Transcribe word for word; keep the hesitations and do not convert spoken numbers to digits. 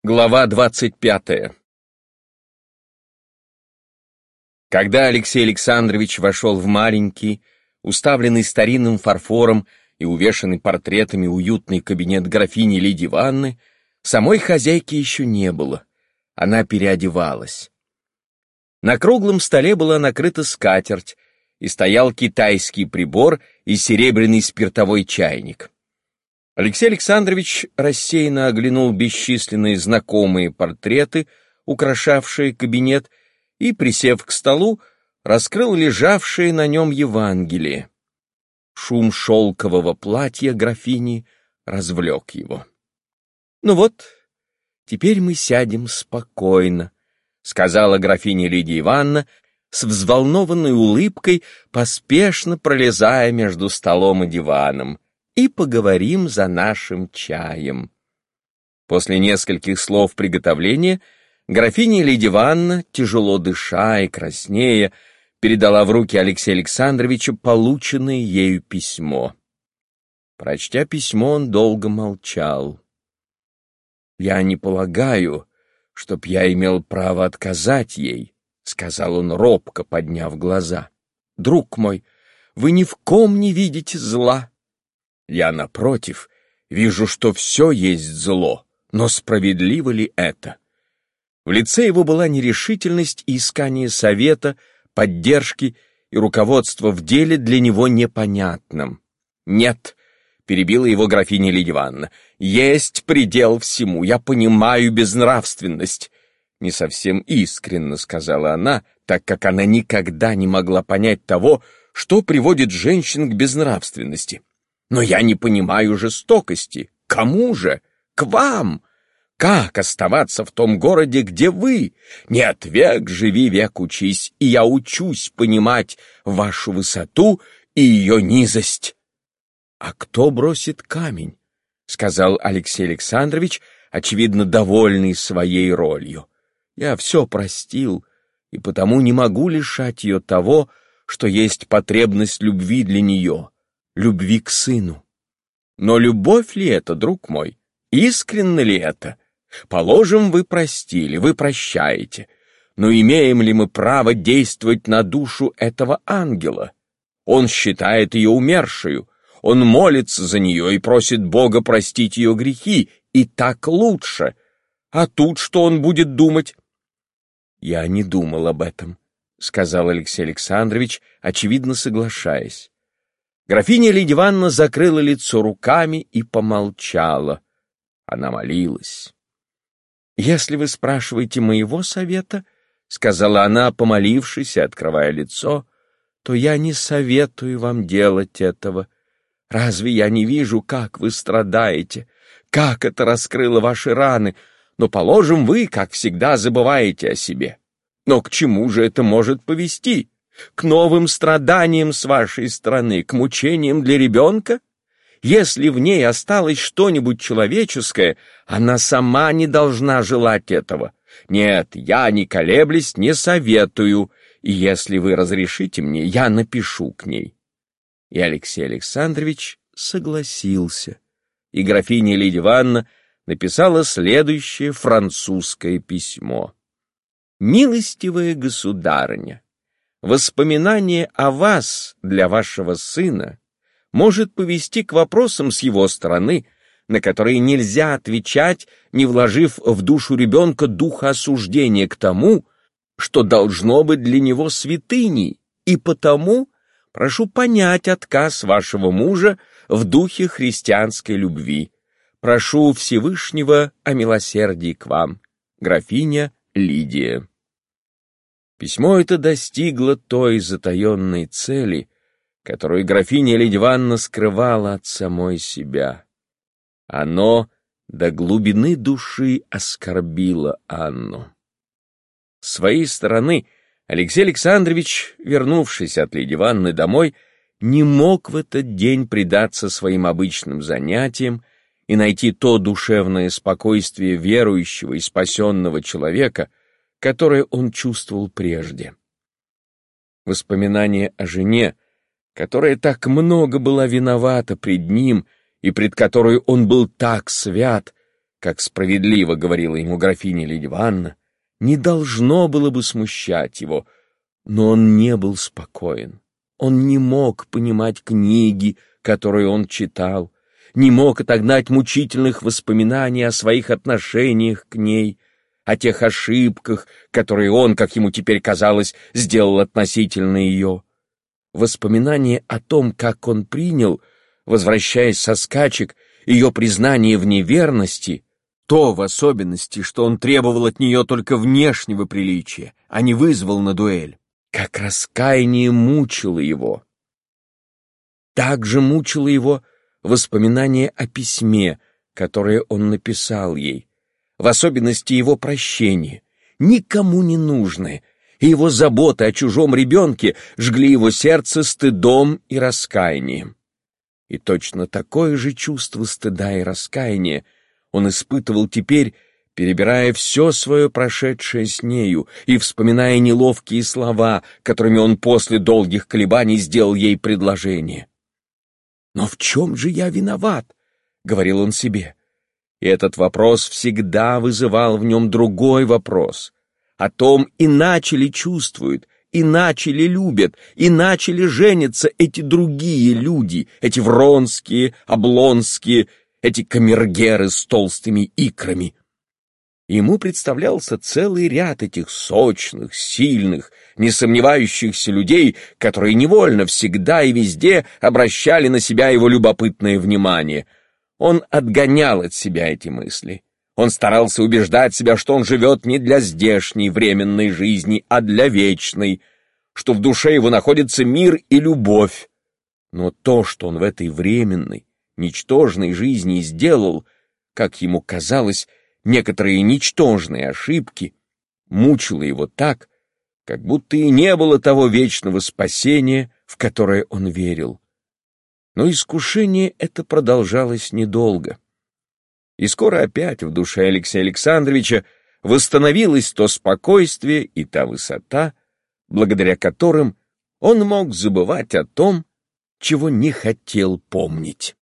Глава двадцать пятая. Когда Алексей Александрович вошел в маленький, уставленный старинным фарфором и увешанный портретами уютный кабинет графини Лидии Ивановны, самой хозяйки еще не было. Она переодевалась. На круглом столе была накрыта скатерть, и стоял китайский прибор и серебряный спиртовой чайник. Алексей Александрович рассеянно оглянул бесчисленные знакомые портреты, украшавшие кабинет, и, присев к столу, раскрыл лежавшее на нем Евангелие. Шум шелкового платья графини развлек его. «Ну вот, теперь мы сядем спокойно», — сказала графиня Лидия Ивановна, с взволнованной улыбкой, поспешно пролезая между столом и диваном, «и поговорим за нашим чаем». После нескольких слов приготовления графиня Лидия Ивановна, тяжело дыша и краснея, передала в руки Алексея Александровича полученное ею письмо. Прочтя письмо, он долго молчал. «Я не полагаю, чтоб я имел право отказать ей», — сказал он робко, подняв глаза. «Друг мой, вы ни в ком не видите зла». «Я, напротив, вижу, что все есть зло, но справедливо ли это?» В лице его была нерешительность и искание совета, поддержки и руководства в деле для него непонятном. «Нет», — перебила его графиня Лидия Ивановна, — «есть предел всему, я понимаю безнравственность». «Не совсем искренно», — сказала она, так как она никогда не могла понять того, что приводит женщин к безнравственности. «Но я не понимаю жестокости. Кому же? К вам! Как оставаться в том городе, где вы? Нет, век живи, век учись, и я учусь понимать вашу высоту и ее низость». «А кто бросит камень?» — сказал Алексей Александрович, очевидно довольный своей ролью. «Я все простил, и потому не могу лишать ее того, что есть потребность любви для нее, любви к сыну. Но любовь ли это, друг мой? Искренне ли это? Положим, вы простили, вы прощаете, но имеем ли мы право действовать на душу этого ангела? Он считает ее умершую, он молится за нее и просит Бога простить ее грехи, и так лучше. А тут что он будет думать?» «Я не думал об этом», — сказал Алексей Александрович, очевидно соглашаясь. Графиня Лидия Ивановна закрыла лицо руками и помолчала. Она молилась. «Если вы спрашиваете моего совета, — сказала она, помолившись и открывая лицо, — то я не советую вам делать этого. Разве я не вижу, как вы страдаете, как это раскрыло ваши раны? Но, положим, вы, как всегда, забываете о себе. Но к чему же это может повести? К новым страданиям с вашей стороны, к мучениям для ребенка? Если в ней осталось что-нибудь человеческое, она сама не должна желать этого. Нет, я, не колеблясь, не советую, и если вы разрешите мне, я напишу к ней». И Алексей Александрович согласился, и графиня Лидия Ивановна написала следующее французское письмо. «Милостивая государыня, воспоминание о вас для вашего сына может повести к вопросам с его стороны, на которые нельзя отвечать, не вложив в душу ребенка духа осуждения к тому, что должно быть для него святыней, и потому прошу понять отказ вашего мужа в духе христианской любви. Прошу Всевышнего о милосердии к вам. Графиня Лидия». Письмо это достигло той затаенной цели, которую графиня Лидия Ивановна скрывала от самой себя. Оно до глубины души оскорбило Анну. С своей стороны Алексей Александрович, вернувшись от Лидии Ивановны домой, не мог в этот день предаться своим обычным занятиям и найти то душевное спокойствие верующего и спасенного человека, которое он чувствовал прежде. Воспоминание о жене, которая так много была виновата пред ним и пред которой он был так свят, как справедливо говорила ему графиня Лидия Ивановна, не должно было бы смущать его, но он не был спокоен. Он не мог понимать книги, которые он читал, не мог отогнать мучительных воспоминаний о своих отношениях к ней, о тех ошибках, которые он, как ему теперь казалось, сделал относительно ее. Воспоминания о том, как он принял, возвращаясь со скачек, ее признание в неверности, то, в особенности, что он требовал от нее только внешнего приличия, а не вызвал на дуэль, как раскаяние мучило его. Так же мучило его воспоминание о письме, которое он написал ей, в особенности его прощение, никому не нужное, и его заботы о чужом ребенке жгли его сердце стыдом и раскаянием. И точно такое же чувство стыда и раскаяния он испытывал теперь, перебирая все свое прошедшее с нею и вспоминая неловкие слова, которыми он после долгих колебаний сделал ей предложение. «Но в чем же я виноват?» — говорил он себе. И этот вопрос всегда вызывал в нем другой вопрос о том, иначе ли чувствуют, иначе ли любят, иначе ли женятся эти другие люди, эти Вронские, Облонские, эти камергеры с толстыми икрами. Ему представлялся целый ряд этих сочных, сильных, не сомневающихся людей, которые невольно всегда и везде обращали на себя его любопытное внимание. Он отгонял от себя эти мысли. Он старался убеждать себя, что он живет не для здешней временной жизни, а для вечной, что в душе его находится мир и любовь. Но то, что он в этой временной, ничтожной жизни сделал, как ему казалось, некоторые ничтожные ошибки, мучило его так, как будто и не было того вечного спасения, в которое он верил. Но искушение это продолжалось недолго. И скоро опять в душе Алексея Александровича восстановилось то спокойствие и та высота, благодаря которым он мог забывать о том, чего не хотел помнить.